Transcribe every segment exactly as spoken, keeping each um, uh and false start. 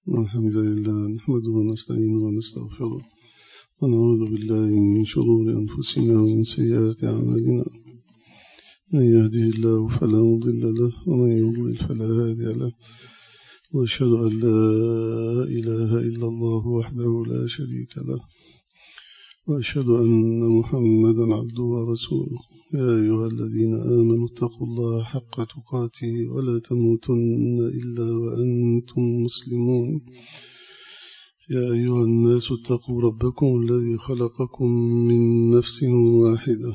الحمد لله نحمده ونستعينه ونستغفره ونعوذ بالله من شرور أنفسنا ومن سيئات أعمالنا. من يهده الله فلا مضل له ومن يضلل فلا هادي له، وأشهد أن لا إله إلا الله وحده لا شريك له، وأشهد أن محمدا عبده ورسوله. يا أيها الذين آمنوا اتقوا الله حق تقاته ولا تموتن إلا وأنتم مسلمون. يا أيها الناس اتقوا ربكم الذي خلقكم من نفس واحدة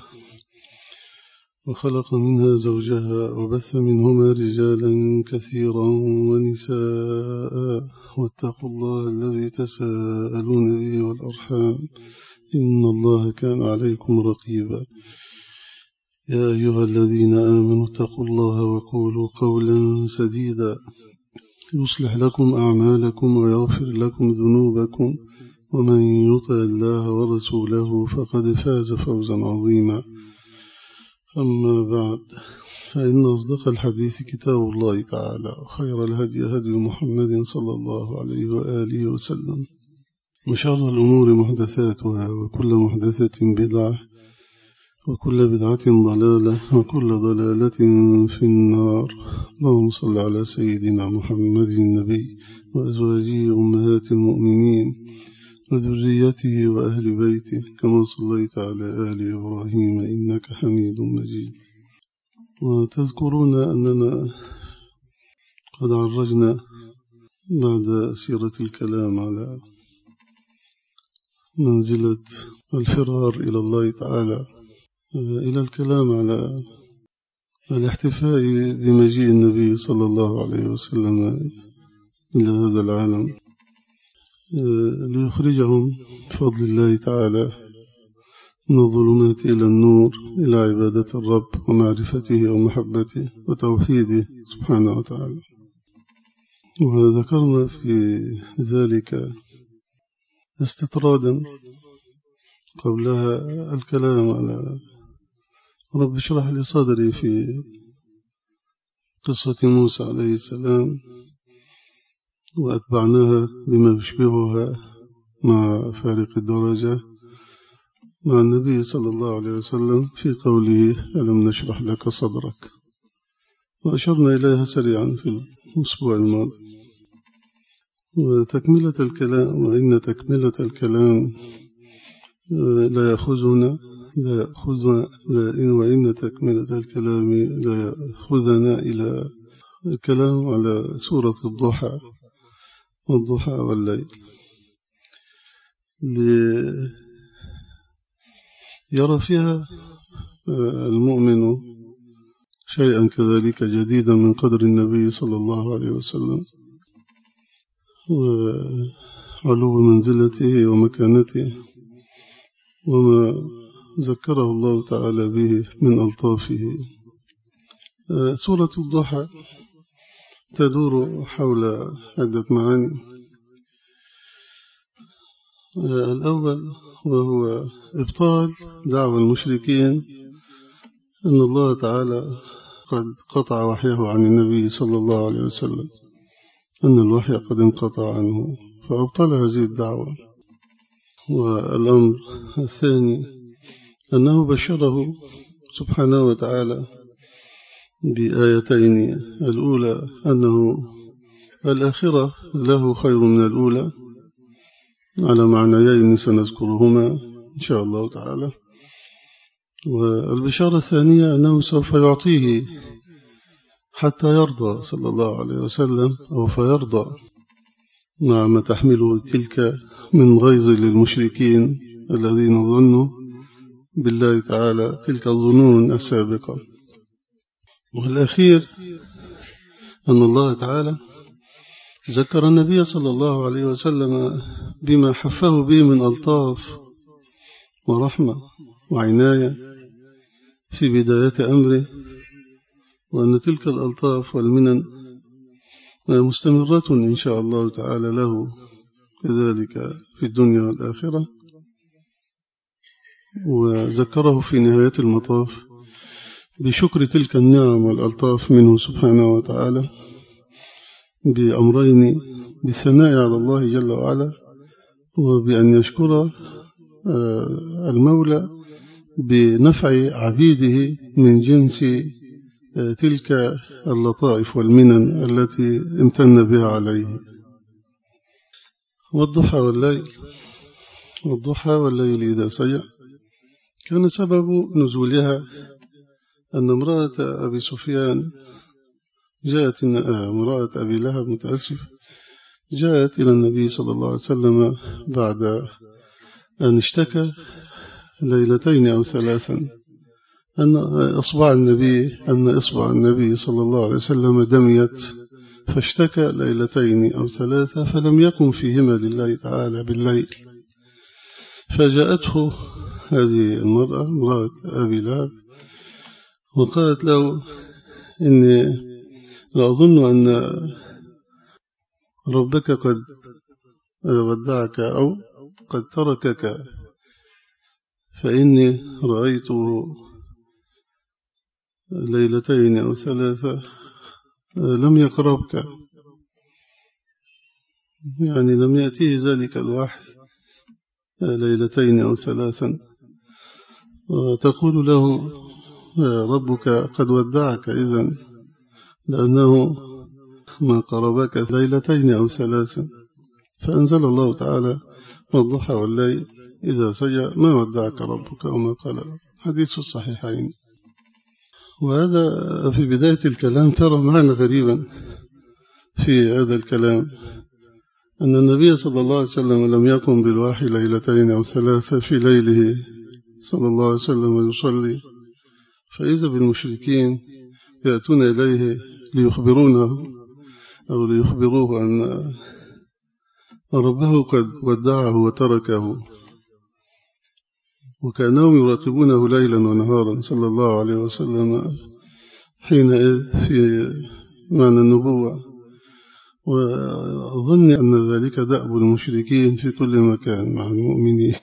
وخلق منها زوجها وبث منهما رجالا كثيرا ونساء، واتقوا الله الذي تساءلون به والأرحام إن الله كان عليكم رقيبا. يا أيها الذين آمنوا اتقوا الله وقولوا قولا سديدا يصلح لكم أعمالكم ويغفر لكم ذنوبكم، ومن يطع الله ورسوله فقد فاز فوزا عظيما. أما بعد، فإن أصدق الحديث كتاب الله تعالى، وخير الهدي هدي محمد صلى الله عليه وآله وسلم، وشر الأمور محدثاتها، وكل محدثة بدعة، وكل بدعة ضلالة، وكل ضلالة في النار. اللهم صل على سيدنا محمد النبي وأزواجه أمهات المؤمنين وذريته وأهل بيته كما صليت على آل إبراهيم إنك حميد مجيد. وتذكرون أننا قد عرجنا بعد سيرة الكلام على منزلة الفرار إلى الله تعالى إلى الكلام على الاحتفاء بمجيء النبي صلى الله عليه وسلم إلى هذا العالم ليخرجهم بفضل الله تعالى من الظلمات إلى النور، إلى عبادة الرب ومعرفته ومحبته وتوحيده سبحانه وتعالى. وذكرنا في ذلك استطرادا قبلها الكلام على رب اشرح لي صدري في قصة موسى عليه السلام، وأتبعناها بما يشبهها مع فارق الدرجة مع النبي صلى الله عليه وسلم في قوله ألم نشرح لك صدرك، وأشرنا إليها سريعا في الأسبوع الماضي. وتكملة الكلام، وإن تكملة الكلام لا يأخذنا لا يأخذنا لا وإن تكملة الكلام لا يأخذنا إلى الكلام على سورة الضحى والضحى والليل، يرى فيها المؤمن شيئا كذلك جديدا من قدر النبي صلى الله عليه وسلم وعلو منزلته ومكانته، وما ذكره الله تعالى به من ألطافه. سورة الضحى تدور حول عدة معاني. الأول وهو إبطال دعوى المشركين أن الله تعالى قد قطع وحيه عن النبي صلى الله عليه وسلم، أن الوحي قد انقطع عنه، فأبطل هذه الدعوة. والأمر الثاني أنه بشره سبحانه وتعالى بآيتين، الأولى أنه الآخرة له خير من الأولى على معنيين سنذكرهما إن شاء الله تعالى. والبشارة الثانية أنه سوف يعطيه حتى يرضى صلى الله عليه وسلم، أو فيرضى مع ما تحمله تلك من غيظ للمشركين الذين ظنوا بالله تعالى تلك الظنون السابقة. والأخير أن الله تعالى ذكر النبي صلى الله عليه وسلم بما حفه به من ألطاف ورحمة وعناية في بداية أمره، وأن تلك الألطاف والمنن مستمرة إن شاء الله تعالى له كذلك في الدنيا والآخرة. وذكره في نهاية المطاف بشكر تلك النعم والألطاف منه سبحانه وتعالى بأمرين: بالثناء على الله جل وعلا، وبأن يشكر المولى بنفع عبيده من جنس تلك اللطائف والمنن التي امتن بها عليه. والضحى والليل والضحى والليل إذا سجى، كان سبب نزولها أن امرأة أبي سفيان جاءت امرأة أبي لهب متأسف جاءت إلى النبي صلى الله عليه وسلم بعد أن اشتكى ليلتين أو ثلاثا أن إصبع النبي أن إصبع النبي صلى الله عليه وسلم دميت، فاشتكى ليلتين أو ثلاثة فلم يقم فيهما لله تعالى بالليل. فجاءته هذه المرأة امرأة أبي لهب وقالت له: إني لأظن أن ربك قد ودعك أو قد تركك، فإني رأيته ليلتين أو ثلاثة لم يقربك، يعني لم يأتيه ذلك الوحي ليلتين أو ثلاثا، وتقول له: ربك قد ودعك إذن، لأنه ما قربك ليلتين أو ثلاثا. فأنزل الله تعالى: والضحى والليل إذا سجى ما ودعك ربك وما قال. حديث الصحيحين. وهذا في بداية الكلام ترى معنى غريبا في هذا الكلام، أن النبي صلى الله عليه وسلم لم يقم بالوحي ليلتين أو ثلاثة في ليله صلى الله عليه وسلم يصلي، فإذا بالمشركين يأتون إليه ليخبرونه أو ليخبروه أن ربه قد ودعه وتركه، وكأنهم يراقبونه ليلا ونهارا صلى الله عليه وسلم حينئذ في معنى النبوة. وأظن أن ذلك دأب المشركين في كل مكان مع المؤمنين.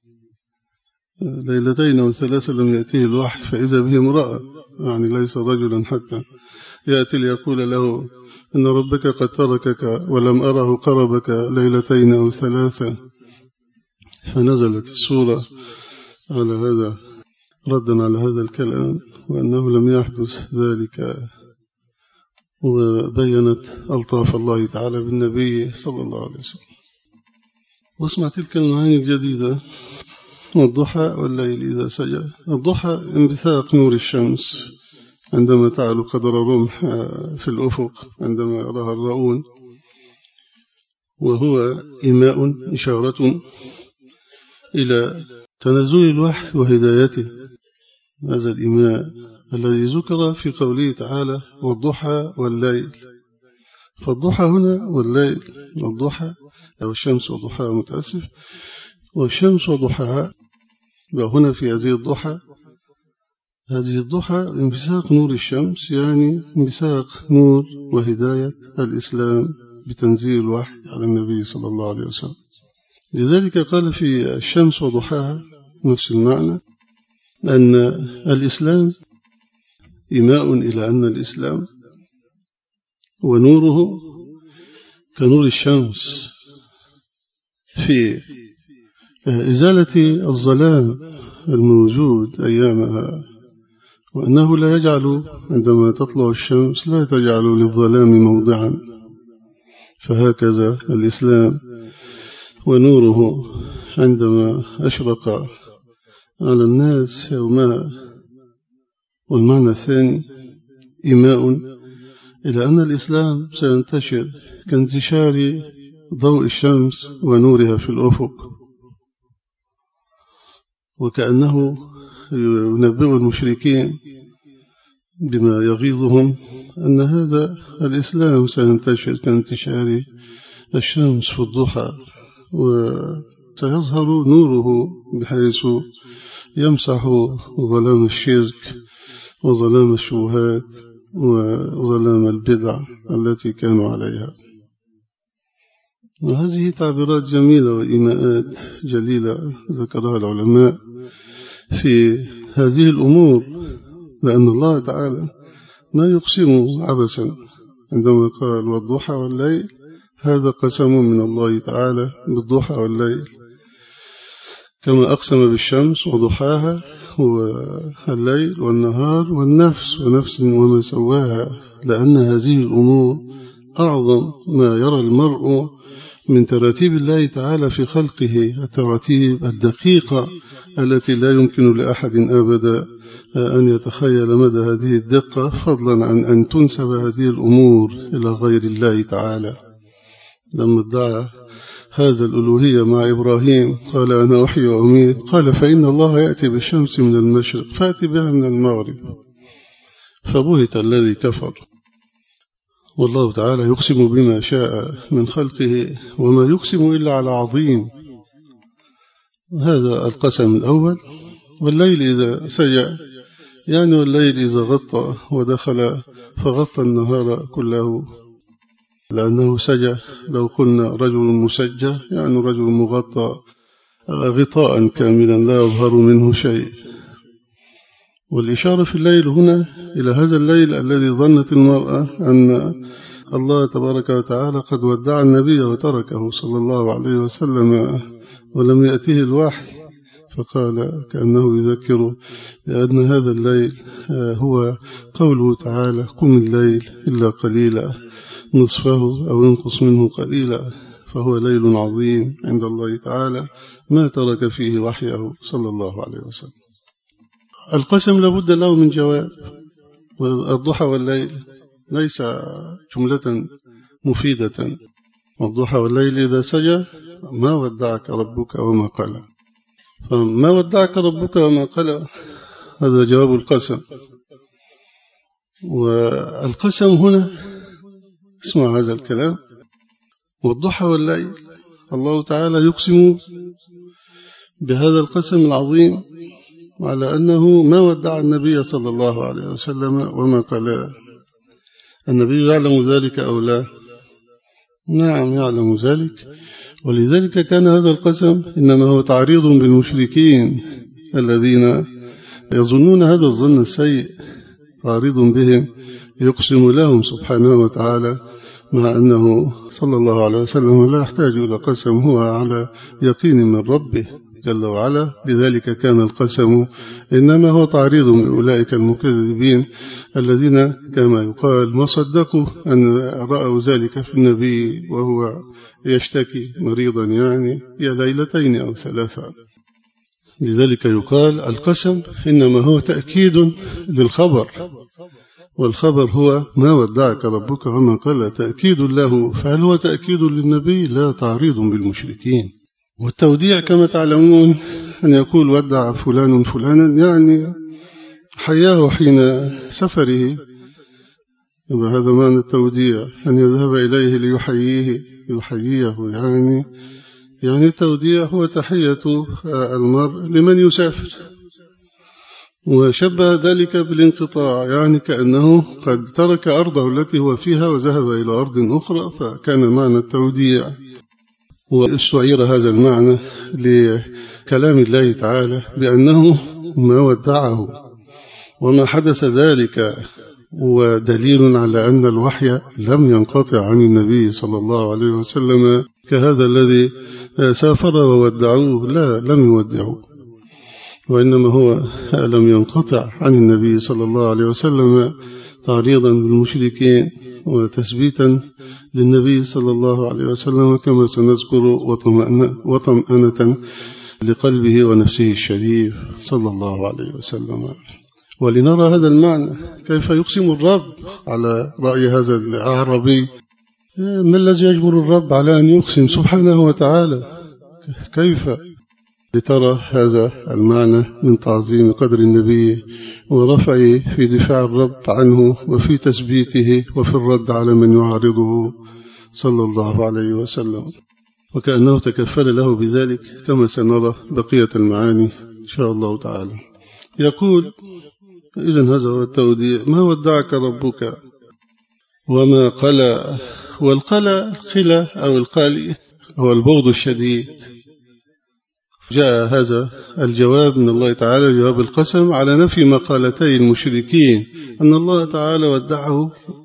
ليلتين أو ثلاثة لم يأتيه الوحي فإذا به امرأة، يعني ليس رجلا حتى، يأتي ليقول له إن ربك قد تركك ولم أره قربك ليلتين أو ثلاثة. فنزلت السورة على هذا ردا على هذا الكلام، وأنه لم يحدث ذلك، وبينت ألطاف الله تعالى بالنبي صلى الله عليه وسلم. واسمع تلك المعاني الجديدة: والضحى والليل إذا سجى. الضحى انبثاق نور الشمس عندما تعلو قدر رمح في الأفق عندما يراها الرؤون، وهو إيماء إشارة إلى تنزل الوحي وهدايته. هذا الإيماء الذي ذكر في قوله تعالى: والضحى والليل. فالضحى هنا والليل، والضحى أو الشمس وضحاها متأسف، والشمس وضحاها. وهنا في هذه الضحى هذه الضحى انبثاق نور الشمس، يعني انبثاق نور وهداية الإسلام بتنزيل الوحي على النبي صلى الله عليه وسلم. لذلك قال في الشمس وضحاها نفس المعنى، أن الإسلام إيماء إلى أن الإسلام ونوره كنور الشمس في إزالة الظلام الموجود أيامها، وأنه لا يجعل عندما تطلع الشمس لا تجعل للظلام موضعا. فهكذا الإسلام ونوره عندما أشرق على الناس يومها. والمعنى الثاني إيماء إلى أن الإسلام سينتشر كانتشار ضوء الشمس ونورها في الأفق، وكأنه ينبئ المشركين بما يغيظهم أن هذا الإسلام سينتشر كانتشار الشمس في الضحى، وسيظهر نوره بحيث يمسح ظلام الشرك وظلام الشبهات وظلام البدع التي كانوا عليها. وهذه تعبيرات جميلة وإيماءات جليلة ذكرها العلماء في هذه الأمور، لأن الله تعالى ما يقسم عبثا، عندما قال والضحى والليل، هذا قسم من الله تعالى بالضحى والليل، كما أقسم بالشمس وضحاها والليل والنهار والنفس ونفس وما سواها، لأن هذه الأمور أعظم ما يرى المرء من تراتيب الله تعالى في خلقه، التراتيب الدقيقة التي لا يمكن لأحد أبدا أن يتخيل مدى هذه الدقة، فضلا عن أن تنسب هذه الأمور إلى غير الله تعالى. لما ادعى هذا الألوهية مع إبراهيم قال أنا أحيي وأميت، قال فإن الله يأتي بالشمس من المشرق فأتي بها من المغرب، فبهت الذي كفر. والله تعالى يقسم بما شاء من خلقه، وما يقسم إلا على عظيم. هذا القسم الأول. والليل إذا سجى، يعني والليل إذا غطى ودخل فغطى النهار كله، لأنه سجى. لو قلنا رجل مسجى يعني رجل مغطى غطاء كاملا لا يظهر منه شيء. والإشارة في الليل هنا إلى هذا الليل الذي ظنت المرأة أن الله تبارك وتعالى قد ودع النبي وتركه صلى الله عليه وسلم ولم يأته الوحي، فقال كأنه يذكر بأن هذا الليل هو قوله تعالى قم الليل إلا قليلا نصفه أو ينقص منه قليلا، فهو ليل عظيم عند الله تعالى ما ترك فيه وحيه صلى الله عليه وسلم. القسم لابد له من جواب. والضحى والليل ليس جملة مفيدة. والضحى والليل إذا سجى ما ودعك ربك وما قلى، فما ودعك ربك وما قلى هذا جواب القسم. والقسم هنا اسمع هذا الكلام، والضحى والليل، الله تعالى يقسم بهذا القسم العظيم على أنه ما ودع النبي صلى الله عليه وسلم وما قال. النبي يعلم ذلك أو لا؟ نعم يعلم ذلك، ولذلك كان هذا القسم إنما هو تعريض بالمشركين الذين يظنون هذا الظن السيء، تعريض بهم، يقسم لهم سبحانه وتعالى، مع أنه صلى الله عليه وسلم لا يحتاج إلى قسم، هو على يقين من ربه جل وعلا. لذلك كان القسم إنما هو تعريض بأولئك المكذبين الذين كما يقال ما صدقوا أن رأوا ذلك في النبي وهو يشتكي مريضا، يعني يا ليلتين أو ثلاثة. لذلك يقال القسم إنما هو تأكيد للخبر، والخبر هو ما ودعك ربك وما قال، تأكيد له. فهل هو تأكيد للنبي؟ لا، تعريض بالمشركين. والتوديع كما تعلمون أن يقول ودع فلان فلانا، يعني حياه حين سفره، هذا معنى التوديع، أن يذهب إليه ليحييه يحييه يعني يعني التوديع هو تحية المرء لمن يسافر. وشبه ذلك بالانقطاع، يعني كأنه قد ترك أرضه التي هو فيها وذهب إلى أرض أخرى، فكان معنى التوديع. واستعير هذا المعنى لكلام الله تعالى بأنه ما ودعه وما حدث ذلك، ودليل على أن الوحي لم ينقطع عن النبي صلى الله عليه وسلم كهذا الذي سافر وودعوه، لا، لم يودعوه، وإنما هو لم ينقطع عن النبي صلى الله عليه وسلم تعريضا بالمشركين وتثبيتا للنبي صلى الله عليه وسلم كما سنذكر، وطمأنة لقلبه ونفسه الشريف صلى الله عليه وسلم. ولنرى هذا المعنى كيف يقسم الرب على رأي هذا الأعرابي. ما الذي يجبر الرب على أن يقسم سبحانه وتعالى؟ كيف؟ لترى هذا المعنى من تعظيم قدر النبي ورفعه في دفاع الرب عنه وفي تثبيته وفي الرد على من يعارضه صلى الله عليه وسلم، وكأنه تكفل له بذلك كما سنرى بقية المعاني إن شاء الله تعالى. يقول إذن هذا هو التوديع، ما ودعك ربك وما قلى. والقلى القلى أو القالي هو البغض الشديد. جاء هذا الجواب من الله تعالى، جواب القسم على نفي مقالتي المشركين أن الله تعالى ودعه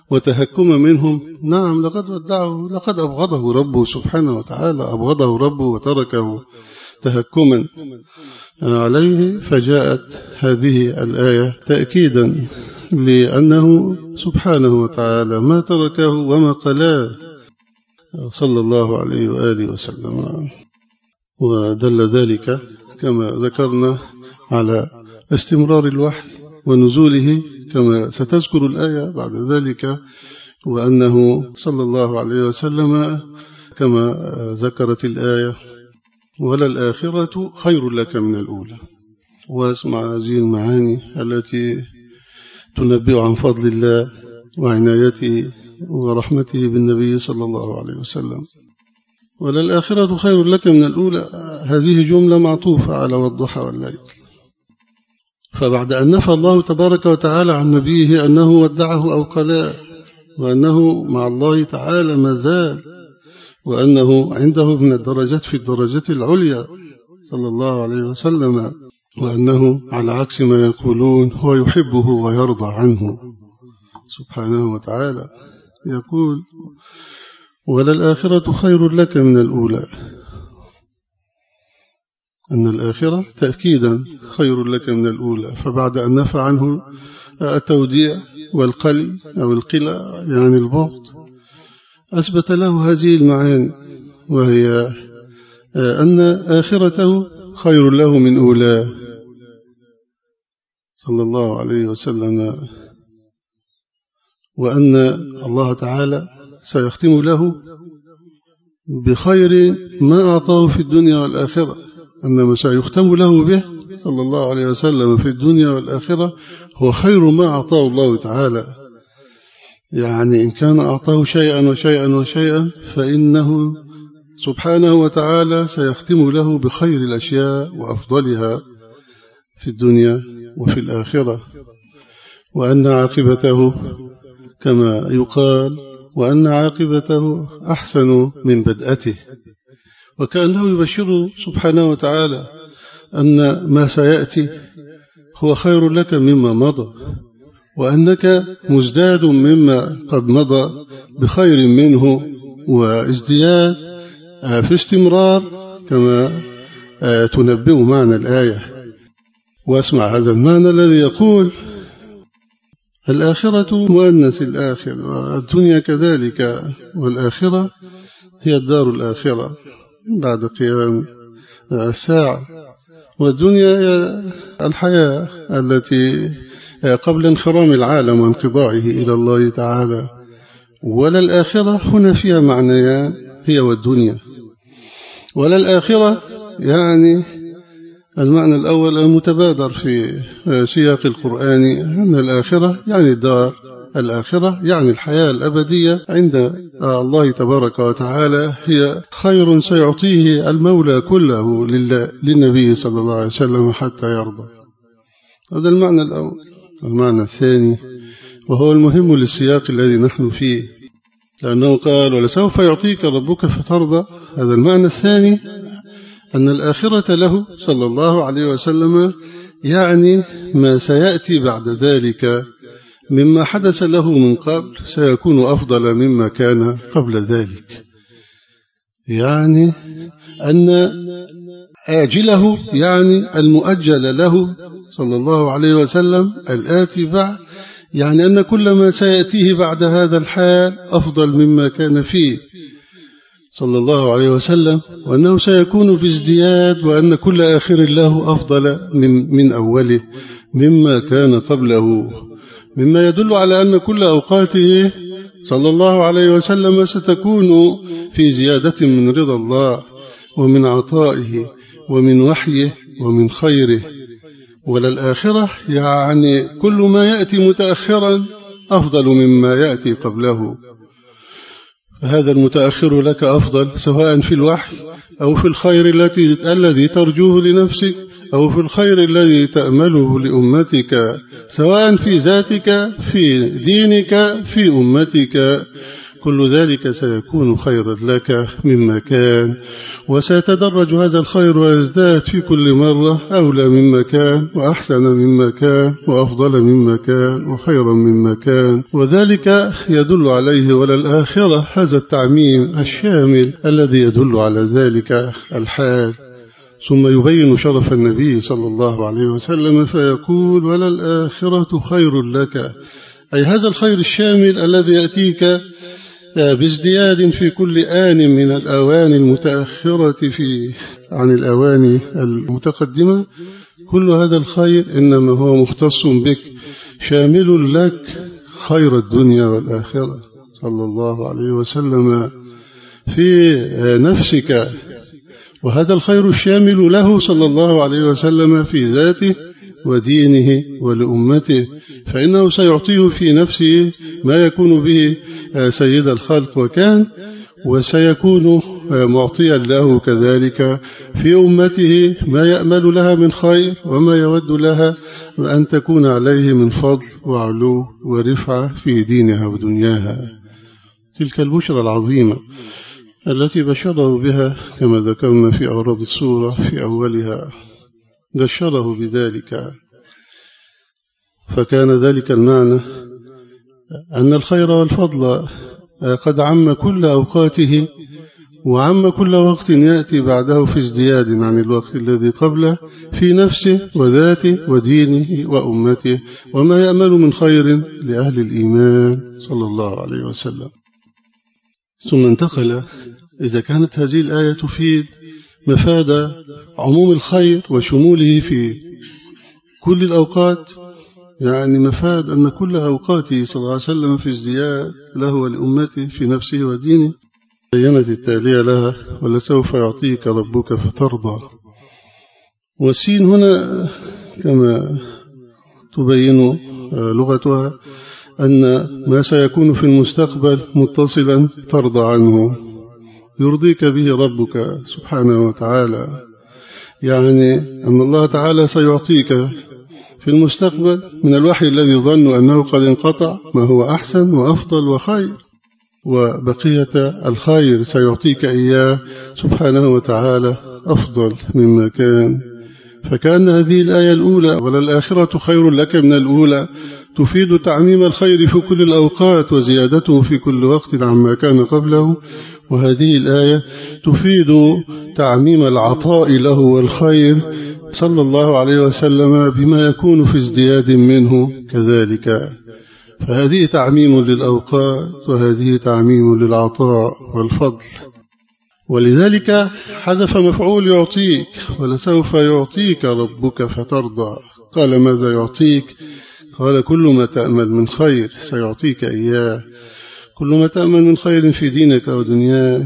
وتهكما منهم. نعم لقد ودعه، لقد أبغضه ربه سبحانه وتعالى، أبغضه ربه وتركه تهكما عليه. فجاءت هذه الآية تأكيدا لأنه سبحانه وتعالى ما تركه وما قلاه صلى الله عليه وآله وسلم. ودل ذلك كما ذكرنا على استمرار الوحي ونزوله كما ستذكر الآية بعد ذلك، وأنه صلى الله عليه وسلم كما ذكرت الآية وللآخرة خير لك من الأولى. واسمع هذه المعاني التي تنبئ عن فضل الله وعنايته ورحمته بالنبي صلى الله عليه وسلم. وللآخرة خير لك من الأولى، هذه جملة معطوفة على والضحى والليل. فبعد أن نفى الله تبارك وتعالى عن نبيه أنه ودعه أو قلاه، وأنه مع الله تعالى ما زال، وأنه عنده من الدرجات في الدرجات العليا صلى الله عليه وسلم، وأنه على عكس ما يقولون هو يحبه ويرضى عنه سبحانه وتعالى، يقول وللآخرة خير لك من الأولى، أن الآخرة تأكيدا خير لك من الأولى. فبعد أن نفى عنه التوديع والقلي أو القلى يعني البغض، أثبت له هذه المعاني، وهي أن آخرته خير له من أولى صلى الله عليه وسلم، وأن الله تعالى سيختم له بخير ما أعطاه في الدنيا والآخرة، أنما سيختم له به صلى الله عليه وسلم في الدنيا والآخرة هو خير ما أعطاه الله تعالى. يعني إن كان أعطاه شيئا وشيئا وشيئا فإنه سبحانه وتعالى سيختم له بخير الأشياء وأفضلها في الدنيا وفي الآخرة، وأن عاقبته كما يقال وأن عاقبته أحسن من بدأته، وكأنه يبشره سبحانه وتعالى أن ما سيأتي هو خير لك مما مضى، وأنك مزداد مما قد مضى بخير منه وازدياد في استمرار كما تنبئ معنى الآية. واسمع هذا المعنى الذي يقول الآخرة مؤنث الآخر، والدنيا كذلك، والآخرة هي الدار الآخرة بعد قيام الساعة، والدنيا هي الحياة التي قبل انخرام العالم وانقضائه إلى الله تعالى. وللآخرة هنا فيها معنيان هي والدنيا. وللآخرة يعني المعنى الأول المتبادر في سياق القرآن أن الآخرة يعني الدار الآخرة، يعني الحياة الأبدية عند الله تبارك وتعالى، هي خير سيعطيه المولى كله للنبي صلى الله عليه وسلم حتى يرضى. هذا المعنى الأول. المعنى الثاني وهو المهم للسياق الذي نحن فيه، لأنه قال ولسوف يعطيك ربك فترضى. هذا المعنى الثاني أن الآخرة له صلى الله عليه وسلم يعني ما سيأتي بعد ذلك مما حدث له من قبل سيكون أفضل مما كان قبل ذلك، يعني أن آجله يعني المؤجل له صلى الله عليه وسلم الآتي بعد، يعني أن كل ما سيأتيه بعد هذا الحال أفضل مما كان فيه صلى الله عليه وسلم، وأنه سيكون في ازدياد، وأن كل آخر له أفضل من, من أوله مما كان قبله، مما يدل على أن كل أوقاته صلى الله عليه وسلم ستكون في زيادة من رضا الله ومن عطائه ومن وحيه ومن خيره. وللآخرة يعني كل ما يأتي متأخرا أفضل مما يأتي قبله، فهذا المتأخر لك أفضل سواء في الوحي أو في الخير التي الذي ترجوه لنفسك أو في الخير الذي تأمله لأمتك، سواء في ذاتك في دينك في أمتك. كل ذلك سيكون خيرا لك مما كان، وسيتدرج هذا الخير ويزداد في كل مرة أولى مما كان وأحسن مما كان وأفضل مما كان وخيرا مما كان. وذلك يدل عليه وللآخرة هذا التعميم الشامل الذي يدل على ذلك الحال. ثم يبين شرف النبي صلى الله عليه وسلم فيقول وللآخرة خير لك، أي هذا الخير الشامل الذي يأتيك بازدياد في كل آن من الأوان المتأخرة في عن الأوان المتقدمة. كل هذا الخير إنما هو مختص بك شامل لك خير الدنيا والآخرة صلى الله عليه وسلم في نفسك، وهذا الخير الشامل له صلى الله عليه وسلم في ذاته ودينه ولأمته، فإنه سيعطيه في نفسه ما يكون به سيد الخلق وكان، وسيكون معطيا له كذلك في أمته ما يأمل لها من خير وما يود لها أن تكون عليه من فضل وعلو ورفعة في دينها ودنياها. تلك البشرى العظيمة التي بشره بها كما ذكرنا في أوراد السورة في أولها، بشره بذلك، فكان ذلك المعنى أن الخير والفضل قد عم كل أوقاته وعم كل وقت يأتي بعده في ازدياد عن الوقت الذي قبله في نفسه وذاته ودينه وأمته وما يأمل من خير لأهل الإيمان صلى الله عليه وسلم. ثم انتقل، إذا كانت هذه الآية تفيد مفاد عموم الخير وشموله في كل الأوقات، يعني مفاد أن كل أوقاته صلى الله عليه وسلم في ازدياد له ولأمته في نفسه ودينه، بينت التالية لها ولسوف يعطيك ربك فترضى. والسين هنا كما تبين لغتها أن ما سيكون في المستقبل متصلا ترضى عنه، يرضيك به ربك سبحانه وتعالى، يعني أن الله تعالى سيعطيك في المستقبل من الوحي الذي ظنوا أنه قد انقطع ما هو أحسن وأفضل وخير، وبقية الخير سيعطيك إياه سبحانه وتعالى أفضل مما كان. فكأن هذه الآية الأولى وللآخرة خير لك من الأولى تفيد تعميم الخير في كل الأوقات وزيادته في كل وقت عما كان قبله، وهذه الآية تفيد تعميم العطاء له والخير صلى الله عليه وسلم بما يكون في ازدياد منه كذلك. فهذه تعميم للأوقات وهذه تعميم للعطاء والفضل. ولذلك حذف مفعول يعطيك، ولسوف يعطيك ربك فترضى. قال ماذا يعطيك؟ قال كل ما تأمل من خير سيعطيك إياه، كل ما تأمل من خير في دينك ودنياك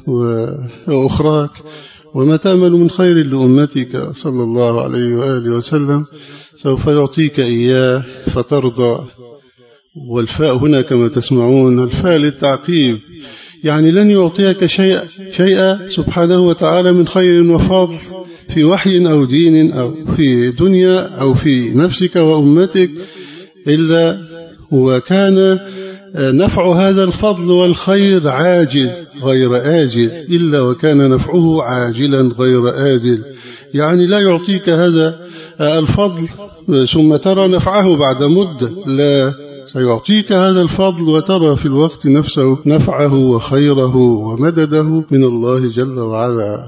وأخراك، وما تأمل من خير لأمتك صلى الله عليه وآله وسلم سوف يعطيك إياه فترضى. والفاء هنا كما تسمعون الفاء للتعقيب، يعني لن يعطيك شيء شيئا سبحانه وتعالى من خير وفضل في وحي أو دين أو في دنيا أو في نفسك وأمتك إلا وكان نفع هذا الفضل والخير عاجل غير آجل، إلا وكان نفعه عاجلا غير آجل. يعني لا يعطيك هذا الفضل ثم ترى نفعه بعد مدة، لا، سيعطيك هذا الفضل وترى في الوقت نفسه نفعه وخيره ومدده من الله جل وعلا.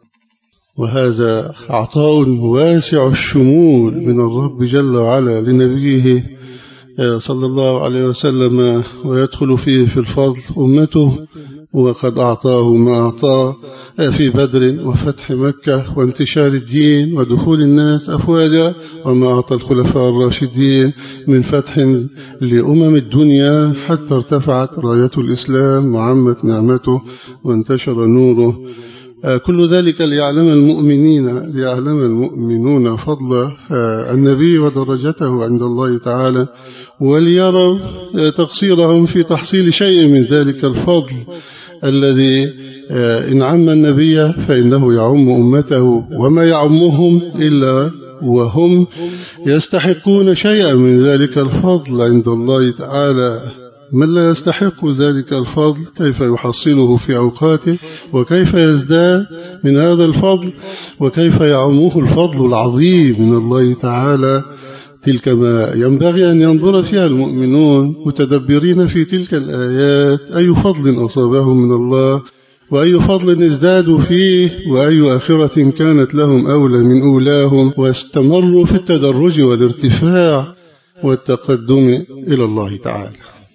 وهذا عطاء واسع الشمول من الرب جل وعلا لنبيه صلى الله عليه وسلم، ويدخل فيه في الفضل أمته، وقد أعطاه ما أعطاه في بدر وفتح مكة وانتشار الدين ودخول الناس أفواجا، وما أعطى الخلفاء الراشدين من فتح لأمم الدنيا حتى ارتفعت راية الإسلام وعمت نعمته وانتشر نوره. كل ذلك ليعلم المؤمنين ليعلم المؤمنون فضل النبي ودرجته عند الله تعالى، وليروا تقصيرهم في تحصيل شيء من ذلك الفضل الذي إن عم النبي فإنه يعم أمته، وما يعمهم إلا وهم يستحقون شيئا من ذلك الفضل عند الله تعالى. من لا يستحق ذلك الفضل كيف يحصله في أوقاته، وكيف يزداد من هذا الفضل، وكيف يعمه الفضل العظيم من الله تعالى. تلك ما ينبغي أن ينظر فيها المؤمنون متدبرين في تلك الآيات، أي فضل أصابهم من الله، وأي فضل ازدادوا فيه، وأي آخرة كانت لهم أولى من أولاهم، واستمروا في التدرج والارتفاع والتقدم إلى الله تعالى.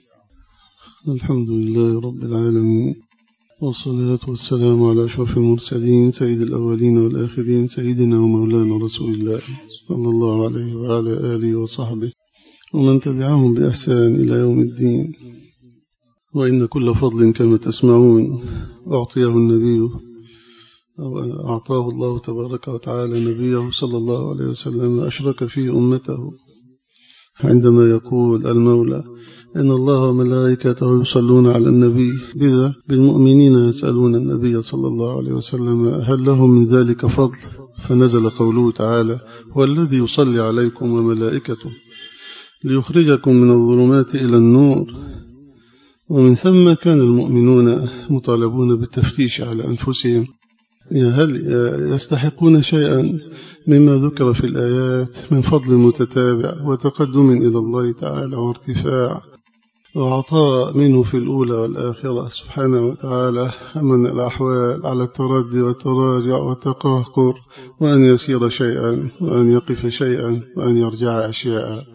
الحمد لله رب العالمين، والصلاة والسلام على أشرف المرسلين سيد الأولين والآخرين سيدنا ومولانا رسول الله صلى الله عليه وعلى آله وصحبه ومن تبعهم بإحسان إلى يوم الدين. وإن كل فضل كما تسمعون أعطيه النبي أو أعطاه الله تبارك وتعالى نبيه صلى الله عليه وسلم، أشرك فيه أمته عندما يقول المولى إن الله وملائكته يصلون على النبي، بذا بالمؤمنين يسألون النبي صلى الله عليه وسلم هل لهم من ذلك فضل، فنزل قوله تعالى هو الذي يصلي عليكم وملائكته ليخرجكم من الظلمات إلى النور. ومن ثم كان المؤمنون مطالبون بالتفتيش على أنفسهم، هل يستحقون شيئا مما ذكر في الآيات من فضل متتابع وتقدم إلى الله تعالى وارتفاع وعطاء منه في الأولى والآخرة سبحانه وتعالى، من الأحوال على التردي والتراجع والتقهقر، وأن يسير شيئا وأن يقف شيئا وأن يرجع أشياء.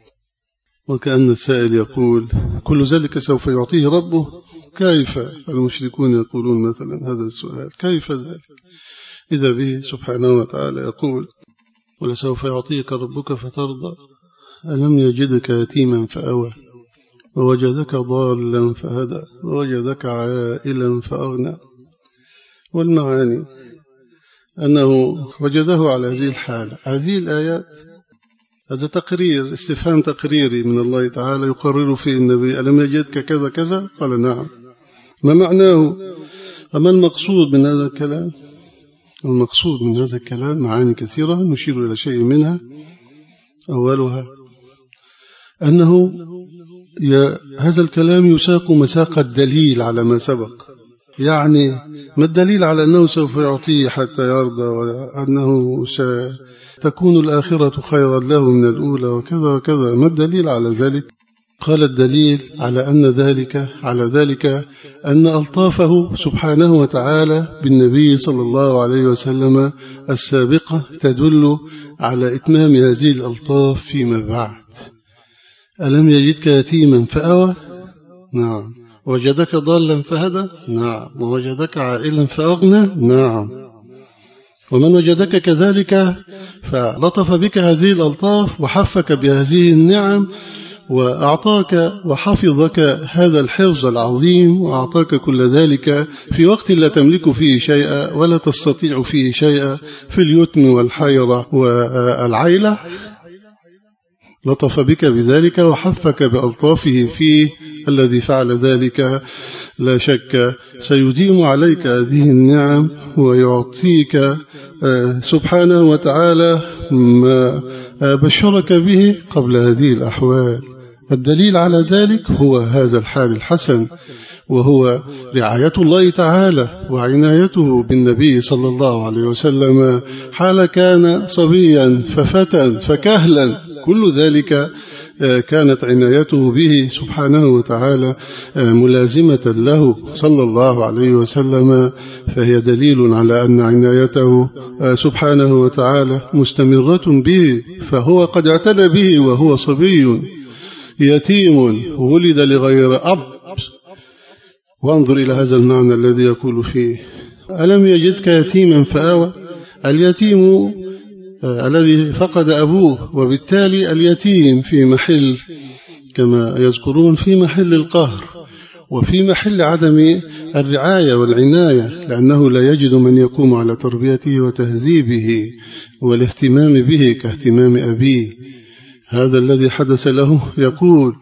وكأن السائل يقول كل ذلك سوف يعطيه ربه؟ كيف؟ المشركون يقولون مثلا هذا السؤال، كيف ذلك؟ إذا به سبحانه وتعالى يقول ولسوف يعطيك ربك فترضى، ألم يجدك يتيما فأوى ووجدك ضالا فهدى ووجدك عائلا فأغنى. والمعاني أنه وجده على هذه الحالة. هذه الآيات هذا تقرير، استفهام تقريري من الله تعالى يقرر فيه النبي ألم يجدك كذا كذا؟ قال نعم. ما معناه؟ وما المقصود من هذا الكلام؟ المقصود من هذا الكلام معاني كثيرة نشير إلى شيء منها. أولها أنه هذا الكلام يساق مساق الدليل على ما سبق، يعني ما الدليل على أنه سوف يعطيه حتى يرضى، وأنه ستكون الآخرة خيرا له من الأولى وكذا وكذا؟ ما الدليل على ذلك؟ قال الدليل على أن ذلك على ذلك أن ألطافه سبحانه وتعالى بالنبي صلى الله عليه وسلم السابقة تدل على إتمام هذه الألطاف فيما بعد. ألم يجدك يتيما فأوى؟ نعم. وجدك ضالا فهدى؟ نعم. ووجدك عائلا فأغنى؟ نعم. ومن وجدك كذلك فلطف بك هذه الألطاف وحفك بهذه النعم وأعطاك وحفظك هذا الحفظ العظيم، وأعطاك كل ذلك في وقت لا تملك فيه شيئا ولا تستطيع فيه شيئا، في اليتم والحيرة والعيلة. لطف بك بذلك وحفك بألطافه فيه. الذي فعل ذلك لا شك سيديم عليك هذه النعم ويعطيك سبحانه وتعالى ما بشرك به قبل هذه الأحوال. الدليل على ذلك هو هذا الحال الحسن، وهو رعاية الله تعالى وعنايته بالنبي صلى الله عليه وسلم حال كان صبيا ففتى فكهلا. كل ذلك كانت عنايته به سبحانه وتعالى ملازمة له صلى الله عليه وسلم، فهي دليل على أن عنايته سبحانه وتعالى مستمرة به، فهو قد اعتنى به وهو صبي يتيم ولد لغير أب. وانظر إلى هذا المعنى الذي يقول فيه ألم يجدك يتيما فآوى. اليتيم الذي فقد أبوه، وبالتالي اليتيم في محل كما يذكرون في محل القهر وفي محل عدم الرعاية والعناية، لأنه لا يجد من يقوم على تربيته وتهذيبه والاهتمام به كاهتمام أبيه. هذا الذي حدث له. يقول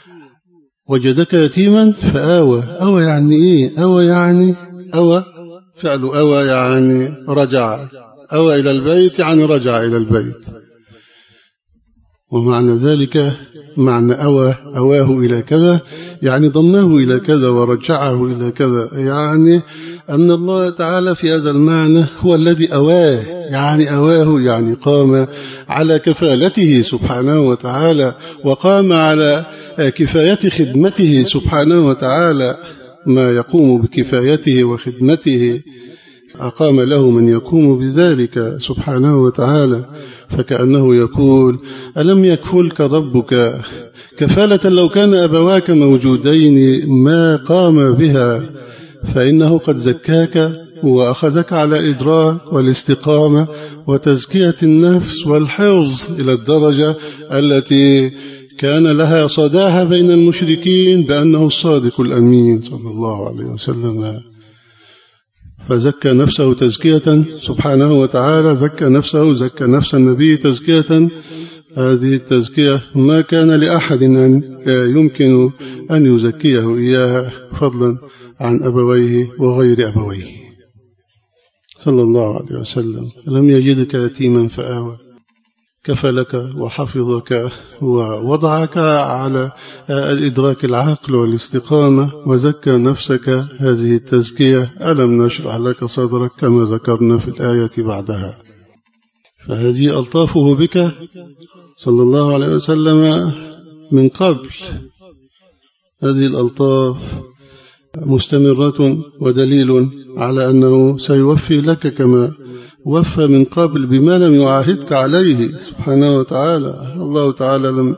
وجدك يتيما فآوى. أوى يعني إيه؟ أوى يعني أوى فعل أوى يعني رجع. أوى إلى البيت يعني رجع إلى البيت. ومعنى ذلك معنى أوى أواه إلى كذا يعني ضمناه إلى كذا ورجعه إلى كذا، يعني أن الله تعالى في هذا المعنى هو الذي أواه، يعني أواه يعني قام على كفالته سبحانه وتعالى، وقام على كفاية خدمته سبحانه وتعالى، ما يقوم بكفايته وخدمته أقام له من يقوم بذلك سبحانه وتعالى. فكأنه يقول: ألم يكفلك ربك كفالة لو كان أبواك موجودين ما قام بها، فإنه قد زكاك وأخذك على إدراك والاستقامة وتزكية النفس والحفظ إلى الدرجة التي كان لها صداها بين المشركين بأنه الصادق الأمين صلى الله عليه وسلم. فزكى نفسه تزكية سبحانه وتعالى، زكى نفسه، زكى نفس النبي تزكية. هذه التزكية ما كان لأحد أن يمكن أن يزكيه إياها فضلا عن أبويه وغير أبويه صلى الله عليه وسلم. لم يجدك يتيما فآوى، كفلك وحفظك ووضعك على الإدراك العقل والاستقامة وزكى نفسك. هذه التزكية ألم نشرح لك صدرك كما ذكرنا في الآية بعدها. فهذه ألطافه بك صلى الله عليه وسلم من قبل. هذه الألطاف مستمرة ودليل على أنه سيوفي لك كما وفى من قبل بما لم يعاهدك عليه سبحانه وتعالى. الله تعالى لم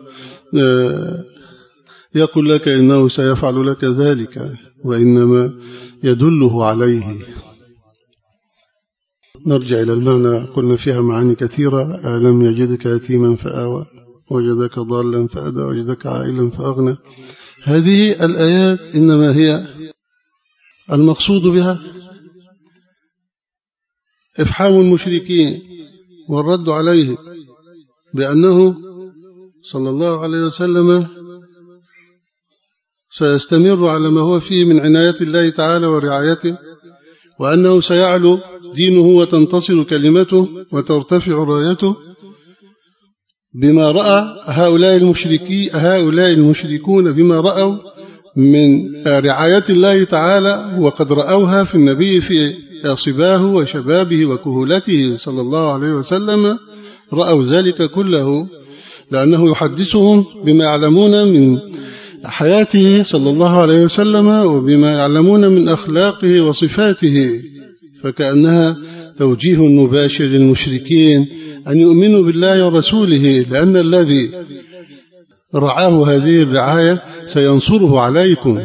يقل لك إنه سيفعل لك ذلك، وإنما يدله عليه. نرجع إلى المعنى، قلنا فيها معاني كثيرة. ألم يجدك يتيما فآوى، وجدك ضالا فأدى، وجدك عائلا فأغنى. هذه الآيات إنما هي المقصود بها إفحام المشركين والرد عليه بأنه صلى الله عليه وسلم سيستمر على ما هو فيه من عناية الله تعالى ورعايته، وأنه سيعلو دينه وتنتصر كلمته وترتفع رايته بما رأى هؤلاء المشركين هؤلاء المشركون بما رأوا من رعاية الله تعالى، وقد رأوها في النبي في صباه وشبابه وكهولته صلى الله عليه وسلم. رأوا ذلك كله لأنه يحدثهم بما يعلمون من حياته صلى الله عليه وسلم وبما يعلمون من أخلاقه وصفاته، فكأنها توجيه مباشر للمشركين أن يؤمنوا بالله ورسوله، لأن الذي رعاه هذه الرعاية سينصره عليكم،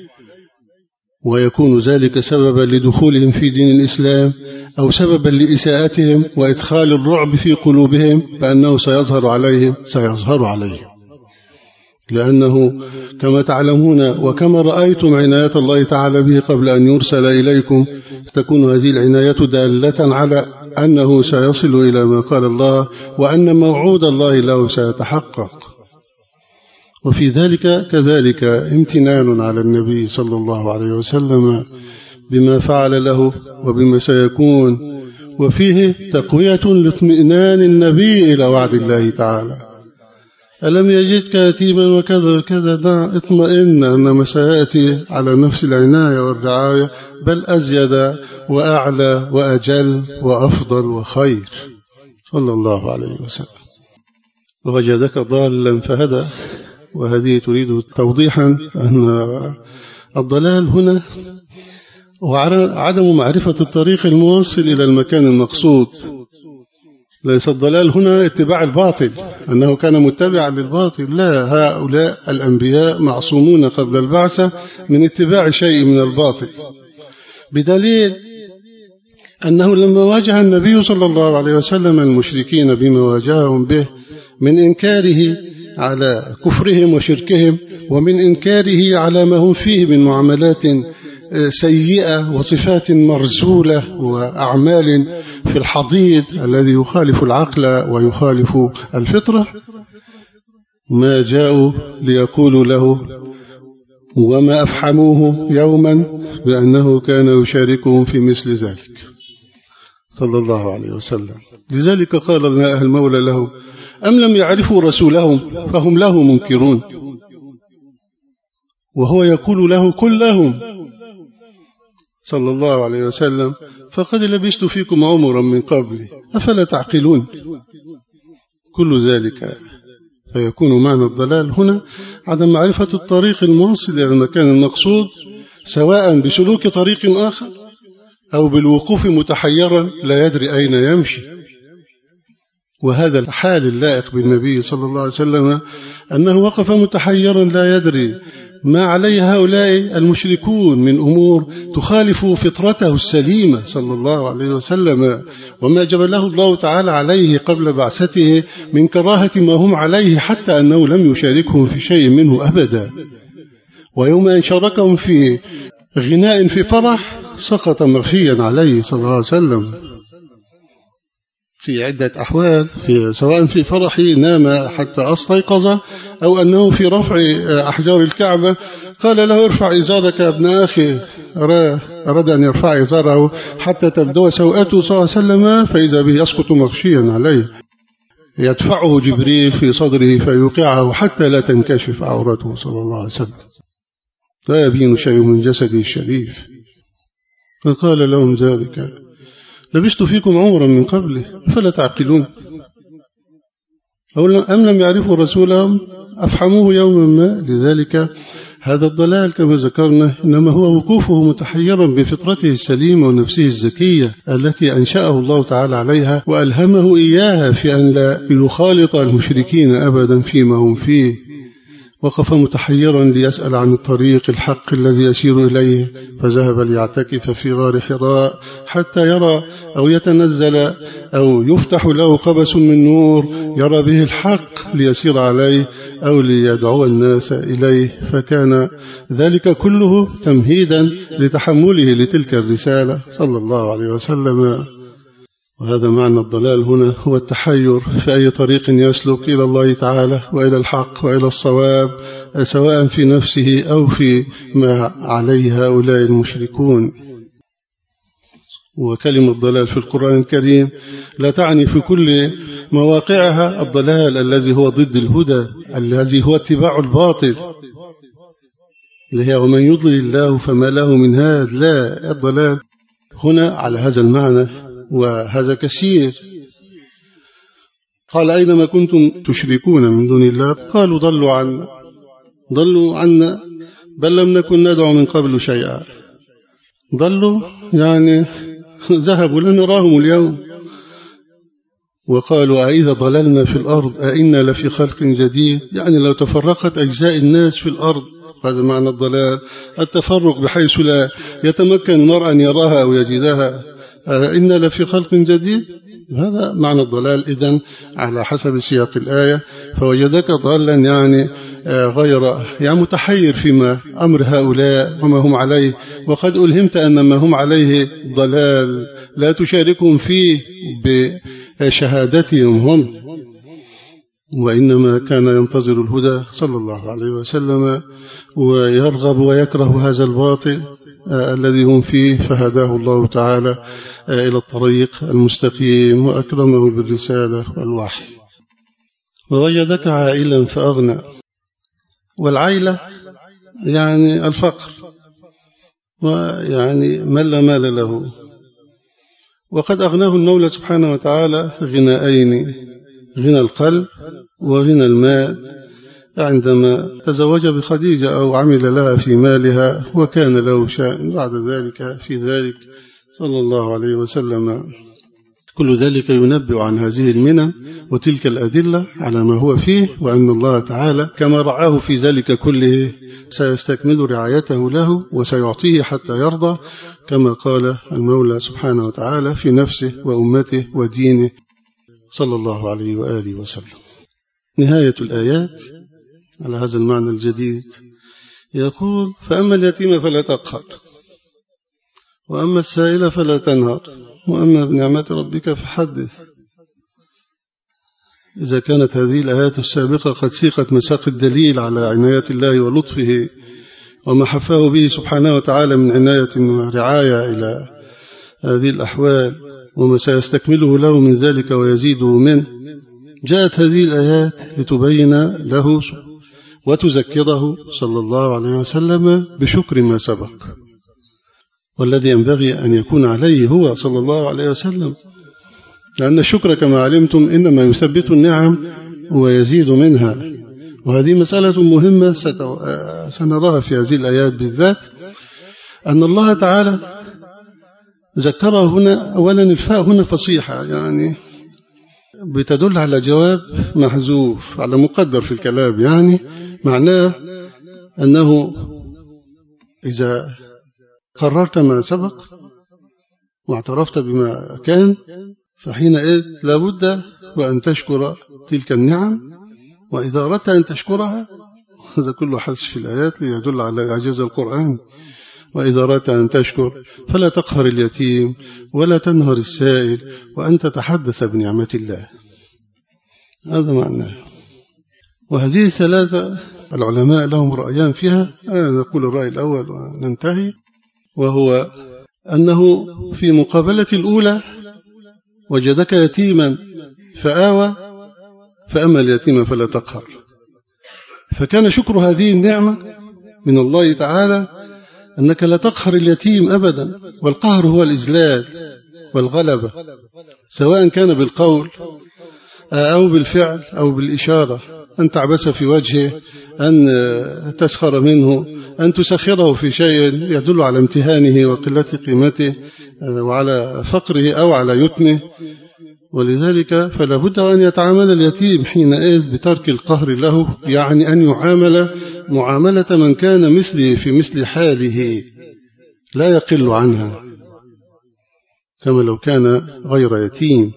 ويكون ذلك سببا لدخولهم في دين الإسلام أو سببا لإساءتهم وإدخال الرعب في قلوبهم، فأنه سيظهر عليهم سيظهر عليهم لأنه كما تعلمون وكما رأيتم عناية الله تعالى به قبل أن يرسل إليكم، تكون هذه العناية دالة على أنه سيصل إلى ما قال الله، وأن موعود الله له سيتحقق. وفي ذلك كذلك امتنان على النبي صلى الله عليه وسلم بما فعل له وبما سيكون، وفيه تقوية لاطمئنان النبي إلى وعد الله تعالى. ألم يجدك يتيما وكذا وكذا، دا اطمئن أن ما سيأتي على نفس العناية والرعاية، بل أزيد وأعلى وأجل وأفضل وخير صلى الله عليه وسلم. ووجدك ضالا فهدى، وهذه تريد توضيحا أن الضلال هنا وعدم معرفة الطريق الموصل إلى المكان المقصود. ليس الضلال هنا اتباع الباطل، أنه كان متبعا للباطل، لا، هؤلاء الأنبياء معصومون قبل البعثة من اتباع شيء من الباطل، بدليل أنه لما واجه النبي صلى الله عليه وسلم المشركين بما واجههم به من إنكاره على كفرهم وشركهم، ومن إنكاره على ما هم فيه من معاملات سيئة وصفات مرزولة وأعمال في الحضيض الذي يخالف العقل ويخالف الفطرة، ما جاءوا ليقولوا له وما أفحموه يوما بأنه كان يشاركهم في مثل ذلك. صلى الله عليه وسلم. لذلك قال لنا المولى له: أم لم يعرفوا رسولهم فهم له منكرون. وهو يقول له: قل لهم صلى الله عليه وسلم: فقد لبثت فيكم عمرا من قبل أفلا تعقلون. كل ذلك فيكون معنى الضلال هنا عدم معرفة الطريق الموصل إلى المكان المقصود، سواء بسلوك طريق آخر أو بالوقوف متحيرا لا يدري أين يمشي. وهذا الحال اللائق بالنبي صلى الله عليه وسلم، أنه وقف متحيرا لا يدري ما عليه هؤلاء المشركون من أمور تخالف فطرته السليمة صلى الله عليه وسلم، وما جبله الله تعالى عليه قبل بعثته من كراهة ما هم عليه، حتى أنه لم يشاركهم في شيء منه أبدا. ويوم أن شاركهم في غناء في فرح سقط مغشيا عليه صلى الله عليه وسلم في عدة أحوال، في سواء في فرحه نام حتى أستيقظ، أو أنه في رفع أحجار الكعبة قال له: ارفع إزارك يا ابن أخي. أراد أن يرفع إزاره حتى تبدو سوءته صلى الله عليه وسلم، فإذا به يسقط مغشيا عليه، يدفعه جبريل في صدره فيوقعه حتى لا تنكشف عورته صلى الله عليه وسلم، لا يبين شيء من جسده الشريف. فقال لهم ذلك: لبثت فيكم عمرا من قبله فلا تعقلون. أم لم يعرفوا رسولهم أفحموه يوما ما. لذلك هذا الضلال كما ذكرنا إنما هو وقوفه متحيرا بفطرته السليمة ونفسه الزكية التي أنشأه الله تعالى عليها، وألهمه إياها في أن لا يخالط المشركين أبدا فيما هم فيه. وقف متحيرا ليسأل عن الطريق الحق الذي يسير إليه، فذهب ليعتكف في غار حراء حتى يرى أو يتنزل أو يفتح له قبس من نور يرى به الحق ليسير عليه أو ليدعو الناس إليه. فكان ذلك كله تمهيدا لتحمله لتلك الرسالة صلى الله عليه وسلم. وهذا معنى الضلال هنا، هو التحير في أي طريق يسلك إلى الله تعالى وإلى الحق وإلى الصواب، سواء في نفسه أو في ما عليه هؤلاء المشركون. وكلمة الضلال في القرآن الكريم لا تعني في كل مواقعها الضلال الذي هو ضد الهدى، الذي هو اتباع الباطل، اللي هي ومن يضلل الله فما له من هاد. لا، الضلال هنا على هذا المعنى، وهذا كثير. قال: أينما كنتم تشركون من دون الله قالوا ضلوا عنا ضلوا عنا بل لم نكن ندعو من قبل شيئا. ضلوا يعني ذهبوا لن نراهم اليوم. وقالوا: أإذا ضللنا في الأرض أإنا لفي خلق جديد، يعني لو تفرقت أجزاء الناس في الأرض. هذا معنى الضلال، التفرق بحيث لا يتمكن المرء أن يراها أو يجدها. إن لفي خلق جديد، هذا معنى الضلال إذن على حسب سياق الآية. فوجدك ضالا يعني غير يعني متحير فيما أمر هؤلاء وما هم عليه، وقد ألهمت أن ما هم عليه ضلال لا تشاركهم فيه بشهادتهم هم، وإنما كان ينتظر الهدى صلى الله عليه وسلم ويرغب ويكره هذا الباطل الذي هم فيه، فهداه الله تعالى إلى الطريق المستقيم وأكرمه بالرسالة والوحي. ووجدك عائلا فأغنى، والعائلة يعني الفقر، ويعني من لا مال له. وقد أغناه المولى سبحانه وتعالى غنائين، غنى القلب وغنى المال، عندما تزوج بخديجة أو عمل لها في مالها، وكان له شأن بعد ذلك في ذلك صلى الله عليه وسلم. كل ذلك ينبئ عن هذه المنن وتلك الأدلة على ما هو فيه، وأن الله تعالى كما رعاه في ذلك كله سيستكمل رعايته له وسيعطيه حتى يرضى، كما قال المولى سبحانه وتعالى في نفسه وأمته ودينه صلى الله عليه وآله وسلم. نهاية الآيات على هذا المعنى الجديد يقول: فأما اليتيم فلا تقهر، وأما السائل فلا تنهر، وأما بنعمة ربك فحدث. إذا كانت هذه الآيات السابقة قد سيقت مساق الدليل على عناية الله ولطفه وما حفاه به سبحانه وتعالى من عناية ورعاية إلى هذه الأحوال، وما سيستكمله له من ذلك ويزيده منه. جاءت هذه الآيات لتبين له وتذكره صلى الله عليه وسلم بشكر ما سبق، والذي ينبغي أن يكون عليه هو صلى الله عليه وسلم، لأن الشكر كما علمتم إنما يثبت النعم ويزيد منها. وهذه مسألة مهمة سنراها في هذه الآيات بالذات، أن الله تعالى ذكره هنا. أولا الفاء هنا فصيحة، يعني بتدل على جواب محذوف، على مقدر في الكلام، يعني معناه أنه إذا قررت ما سبق واعترفت بما كان فحينئذ لابد وأن تشكر تلك النعم، وإذا أردت أن تشكرها، هذا كله حث في الآيات ليدل على إعجاز القرآن، وإذا أردت أن تشكر فلا تقهر اليتيم ولا تنهر السائل وأن تتحدث بنعمة الله. هذا معناه. وهذه الثلاثة العلماء لهم رأيان فيها، أنا نقول الرأي الأول وننتهي، وهو أنه في مقابلة الأولى وجدك يتيما فآوى فأما اليتيم فلا تقهر، فكان شكر هذه النعمة من الله تعالى أنك لا تقهر اليتيم أبدا، والقهر هو الإذلال والغلبة، سواء كان بالقول أو بالفعل أو بالإشارة، أن تعبس في وجهه، أن تسخر منه، أن تسخره في شيء يدل على امتهانه وقلة قيمته وعلى فقره أو على يتمه. ولذلك فلا بد أن يتعامل اليتيم حينئذ بترك القهر له، يعني أن يعامل معاملة من كان مثله في مثل حاله لا يقل عنها، كما لو كان غير يتيم.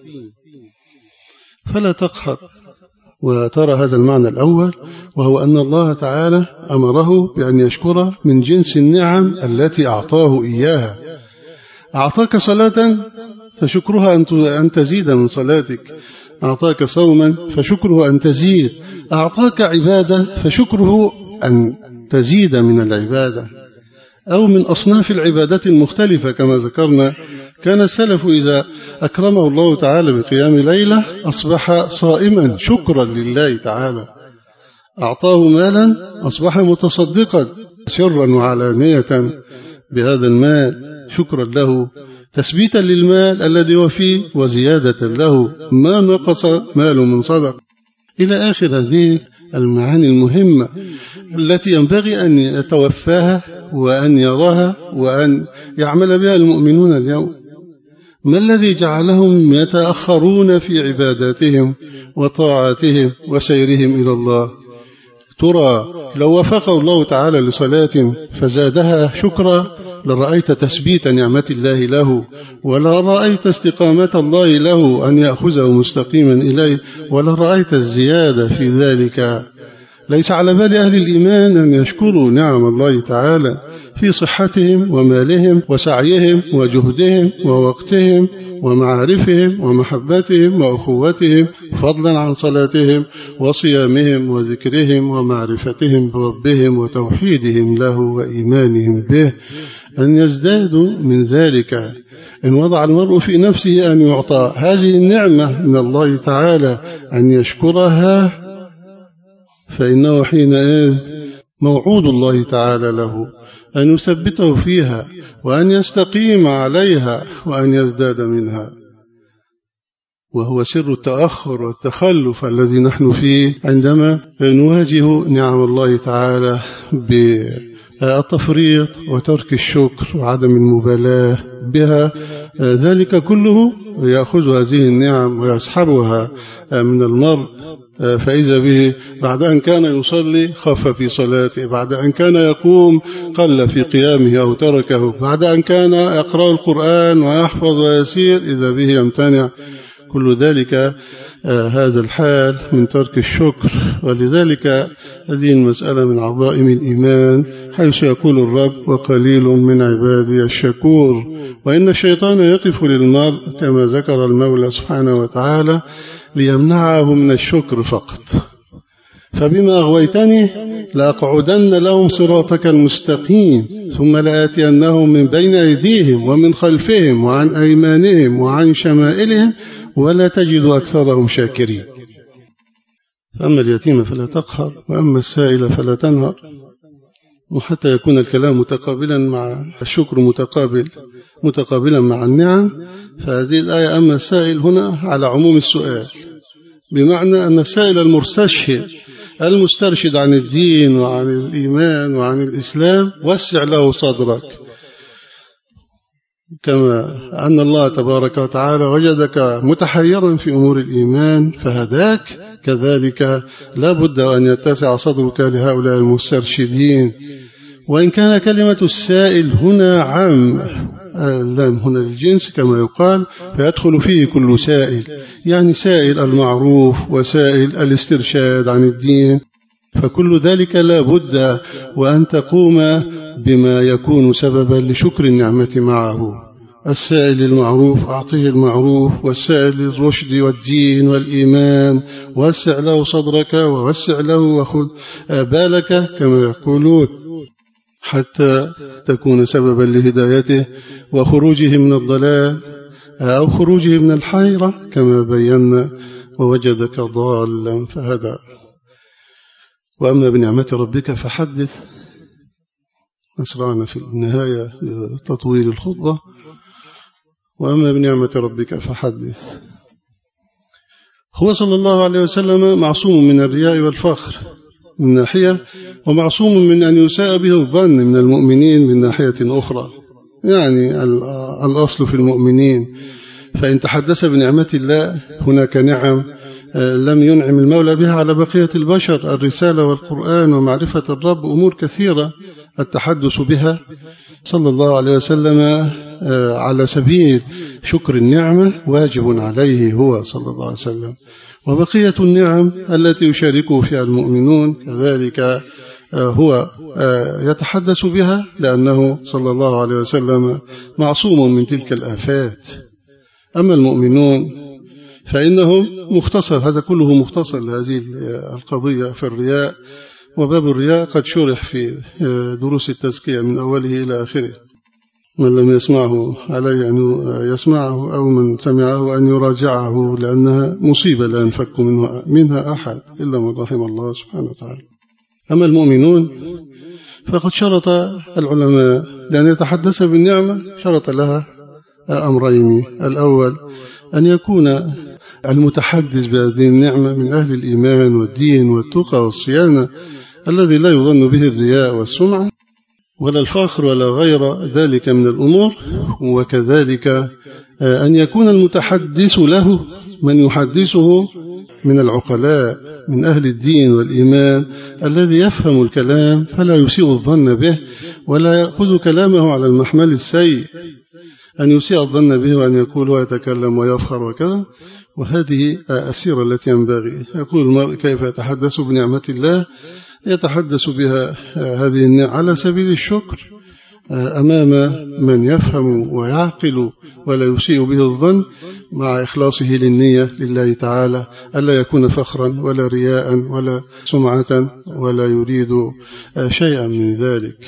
فلا تقهر. وترى هذا المعنى الأول، وهو أن الله تعالى أمره بأن يشكر من جنس النعم التي أعطاه إياها. أعطاك صلاة فشكرها أن تزيد من صلاتك، أعطاك صوما فشكره أن تزيد، أعطاك عبادة فشكره أن تزيد من العبادة، أو من أصناف العبادات المختلفة. كما ذكرنا كان السلف إذا أكرمه الله تعالى بقيام ليلة أصبح صائما شكرا لله تعالى، أعطاه مالا أصبح متصدقا سرا وعلانية بهذا المال شكرا له، تثبيتا للمال الذي هو فيه وزيادة له، ما نقص مال من صدق، إلى آخر هذه المعاني المهمة التي ينبغي أن يتوفاها وأن يراها وأن يعمل بها المؤمنون اليوم. ما الذي جعلهم يتأخرون في عباداتهم وطاعاتهم وسيرهم إلى الله؟ ترى لو وفقه الله تعالى لصلاة فزادها شكرا لرأيت تثبيت نعمة الله له، ولا رأيت استقامة الله له أن يأخذه مستقيما إليه، ولا رأيت الزيادة في ذلك. ليس على بال أهل الإيمان أن يشكروا نعم الله تعالى في صحتهم ومالهم وسعيهم وجهدهم ووقتهم ومعارفهم ومحبتهم وأخوتهم، فضلا عن صلاتهم وصيامهم وذكرهم ومعرفتهم بربهم وتوحيدهم له وإيمانهم به، أن يزدادوا من ذلك. إن وضع المرء في نفسه أن يعطى هذه النعمة من الله تعالى أن يشكرها، فإنه حينئذ موعود الله تعالى له أن يثبته فيها وأن يستقيم عليها وأن يزداد منها. وهو سر التأخر والتخلف الذي نحن فيه عندما نواجه نعم الله تعالى بالتفريط وترك الشكر وعدم المبالاة بها. ذلك كله يأخذ هذه النعم ويسحبها من المرء، فإذا به بعد أن كان يصلي خف في صلاته، بعد أن كان يقوم قل في قيامه أو تركه، بعد أن كان يقرأ القرآن ويحفظ ويسير إذا به يمتنع. كل ذلك آه هذا الحال من ترك الشكر. ولذلك هذه المسألة من عظائم الإيمان، حيث يقول الرب وقليل من عبادي الشكور. وإن الشيطان يقف للمرء كما ذكر المولى سبحانه وتعالى ليمنعه من الشكر فقط، فبما أغويتني لأقعدن لهم صراطك المستقيم ثم لآتينهم من بين أيديهم ومن خلفهم وعن أيمانهم وعن شمائلهم ولا تجد أكثرهم شاكرين. فأما اليتيم فلا تقهر وأما السائل فلا تنهر، وحتى يكون الكلام متقابلا مع الشكر متقابل متقابلا مع النعم. فهذه الآية أما السائل هنا على عموم السؤال، بمعنى أن السائل المسترشد المسترشد عن الدين وعن الإيمان وعن الإسلام وسع له صدرك، كما أن الله تبارك وتعالى وجدك متحيرا في أمور الإيمان فهداك، كذلك لا بد أن يتسع صدرك لهؤلاء المسترشدين. وإن كان كلمة السائل هنا عام، اللام هنا الجنس كما يقال، فيدخل فيه كل سائل، يعني سائل المعروف وسائل الاسترشاد عن الدين، فكل ذلك لا بد وأن تقوم بما يكون سببا لشكر النعمة معه. السائل المعروف أعطيه المعروف، والسائل الرشد والدين والإيمان وسع له صدرك ووسع له وخذ بالك كما يقولون، حتى تكون سببا لهدايته وخروجه من الضلال أو خروجه من الحيرة كما بينا، ووجدك ضالا فهدى. وأما بنعمة ربك فحدث. أسرعنا في النهاية لتطويل الخطبة. وأما بنعمة ربك فحدث. هو صلى الله عليه وسلم معصوم من الرياء والفخر من ناحية، ومعصوم من أن يساء به الظن من المؤمنين من ناحية أخرى، يعني الأصل في المؤمنين. فإن تحدث بنعمة الله هناك نعم لم ينعم المولى بها على بقية البشر، الرسالة والقرآن ومعرفة الرب، أمور كثيرة التحدث بها صلى الله عليه وسلم على سبيل شكر النعمة واجب عليه هو صلى الله عليه وسلم. وبقية النعم التي يشاركه فيها المؤمنون كذلك هو يتحدث بها، لأنه صلى الله عليه وسلم معصوم من تلك الآفات. أما المؤمنون فإنهم مختصر، هذا كله مختصر لهذه القضية في الرياء، وباب الرياء قد شرح في دروس التزكية من أوله إلى آخره. من لم يسمعه عليه أن يسمعه، أو من سمعه أن يراجعه، لأنها مصيبة لا ينفك منها أحد إلا من رحم الله سبحانه وتعالى. أما المؤمنون فقد شرط العلماء لأن يتحدث بالنعمة شرط لها أمرين: الأول أن يكون المتحدث بهذه النعمة من أهل الإيمان والدين والتقى والصيانة، الذي لا يظن به الرياء والسمعة ولا الفخر ولا غير ذلك من الأمور. وكذلك أن يكون المتحدث له من يحدثه من العقلاء من أهل الدين والإيمان، الذي يفهم الكلام فلا يسيء الظن به ولا يأخذ كلامه على المحمل السيء، أن يسيء الظن به وأن يقول ويتكلم ويفخر وكذا. وهذه السيرة التي ينبغي. يقول المرء كيف يتحدث بنعمة الله؟ يتحدث بها هذه النعمة على سبيل الشكر أمام من يفهم ويعقل ولا يسيء به الظن، مع إخلاصه للنية لله تعالى، ألا يكون فخرا ولا رياء ولا سمعة ولا يريد شيئا من ذلك.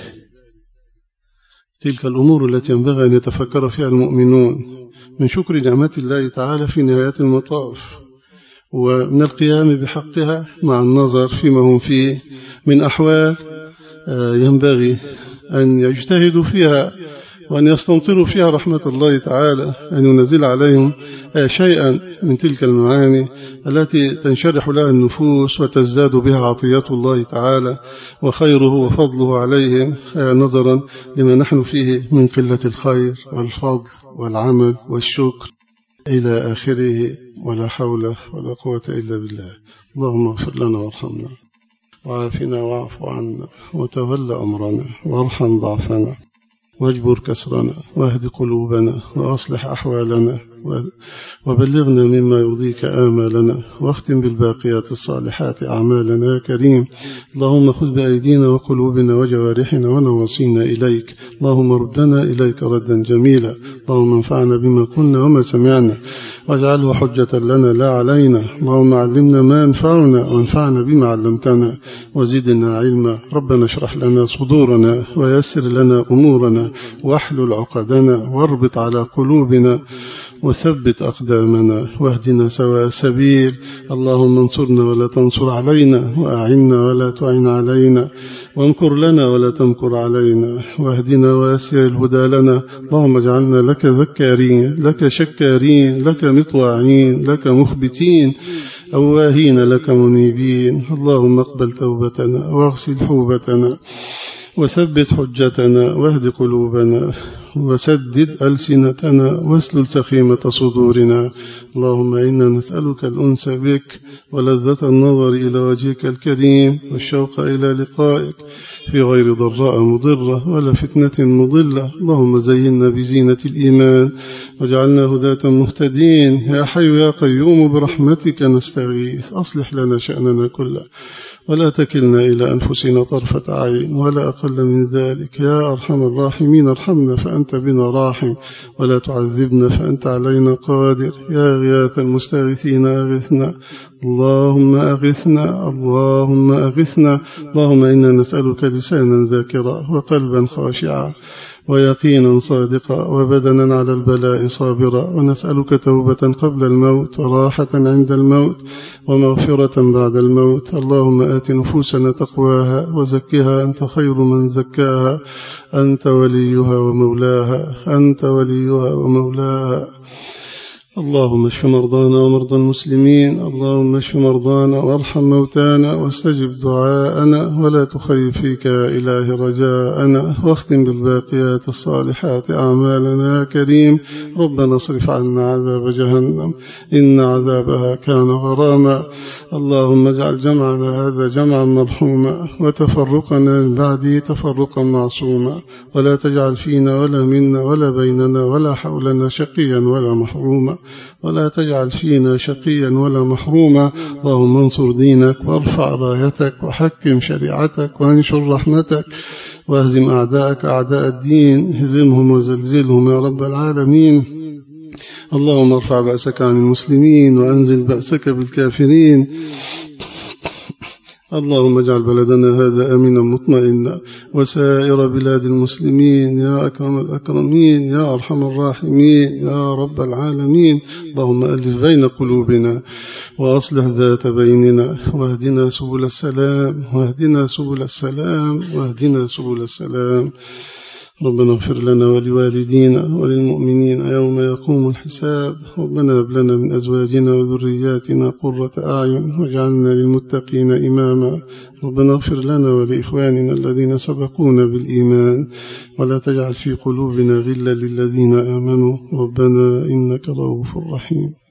تلك الأمور التي ينبغي أن يتفكر فيها المؤمنون من شكر نعمة الله تعالى في نهاية المطاف، ومن القيام بحقها مع النظر فيما هم فيه من أحوال ينبغي أن يجتهدوا فيها وأن يستمطروا فيها رحمة الله تعالى، أن ينزل عليهم شيئا من تلك المعاني التي تنشرح لها النفوس وتزداد بها عطية الله تعالى وخيره وفضله عليهم، نظرا لما نحن فيه من قلة الخير والفضل والعمل والشكر إلى آخره، ولا حول ولا قوة إلا بالله. اللهم اغفر لنا وارحمنا وعافنا واعف عنا وتولى أمرنا وارحم ضعفنا واجبر كسرنا واهد قلوبنا وأصلح أحوالنا وبلغنا مما يرضيك آمالنا، واختم بالباقيات الصالحات أعمالنا يا كريم. اللهم خذ بأيدينا وقلوبنا وجوارحنا ونواصينا إليك، اللهم ردنا إليك ردا جميلا. اللهم انفعنا بما كنا وما سمعنا واجعله حجة لنا لا علينا. اللهم علمنا ما ينفعنا وانفعنا بما علمتنا وزدنا علما. ربنا اشرح لنا صدورنا ويسر لنا أمورنا واحلل عقدنا واربط على قلوبنا وثبت أقدامنا واهدنا سواء السبيل. اللهم انصرنا ولا تنصر علينا، وأعنا ولا تعن علينا، وامكر لنا ولا تمكر علينا، واهدنا ويسر الهدى لنا. اللهم اجعلنا لك ذكارين، لك شكارين، لك مطواعين، لك مخبتين، أواهين لك منيبين. اللهم اقبل توبتنا واغسل حوبتنا وثبت حجتنا واهد قلوبنا وسدد ألسنتنا واسلل سخيمة صدورنا. اللهم إنا نسألك الأنس بك ولذة النظر إلى وجهك الكريم والشوق إلى لقائك في غير ضراء مضرة ولا فتنة مضلة. اللهم زينا بزينة الإيمان واجعلنا هداة مهتدين. يا حي يا قيوم برحمتك نستغيث، أصلح لنا شأننا كله ولا تكلنا إلى أنفسنا طرفة عين ولا أقل من ذلك. يا أرحم الراحمين ارحمنا فأنت بنا راحم، ولا تعذبنا فأنت علينا قادر. يا غياث المستغيثين أغثنا، اللهم أغثنا، اللهم أغثنا. اللهم إنا نسألك لسانا ذاكرا وقلبا خاشعا ويقينا صادقا وبدنا على البلاء صابرا، ونسألك توبة قبل الموت وراحة عند الموت ومغفرة بعد الموت. اللهم آت نفوسنا تقواها وزكها أنت خير من زكاها، أنت وليها ومولاها، أنت وليها ومولاها. اللهم اشف مرضانا ومرضى المسلمين، اللهم اشف مرضانا وارحم موتانا واستجب دعاءنا ولا تخيب فيك يا إله رجاءنا. واختم بالباقيات الصالحات أعمالنا يا كريم. ربنا اصرف عنا عذاب جهنم إن عذابها كان غراما. اللهم اجعل جمعنا هذا جمعا مرحوما وتفرقنا من بعده تفرقا معصوما، ولا تجعل فينا ولا منا ولا بيننا ولا حولنا شقيا ولا محروما، ولا تجعل فينا شقيا ولا محروما. اللهم انصر دينك وارفع رايتك وحكم شريعتك وانشر رحمتك واهزم أعداءك أعداء الدين، هزمهم وزلزلهم يا رب العالمين. اللهم ارفع بأسك عن المسلمين وأنزل بأسك بالكافرين. اللهم اجعل بلدنا هذا آمنا مطمئنا وسائر بلاد المسلمين يا أكرم الأكرمين يا أرحم الراحمين يا رب العالمين. اللهم ألف بين قلوبنا وأصلح ذات بيننا واهدنا سبل السلام واهدنا سبل السلام واهدنا سبل السلام. ربنا اغفر لنا ولوالدينا وللمؤمنين يوم يقوم الحساب. ربنا هب لنا من أزواجنا وذرياتنا قرة أعين واجعلنا للمتقين إماما. ربنا اغفر لنا ولإخواننا الذين سبقونا بالإيمان ولا تجعل في قلوبنا غلا للذين آمنوا. ربنا إنك رؤوف رحيم.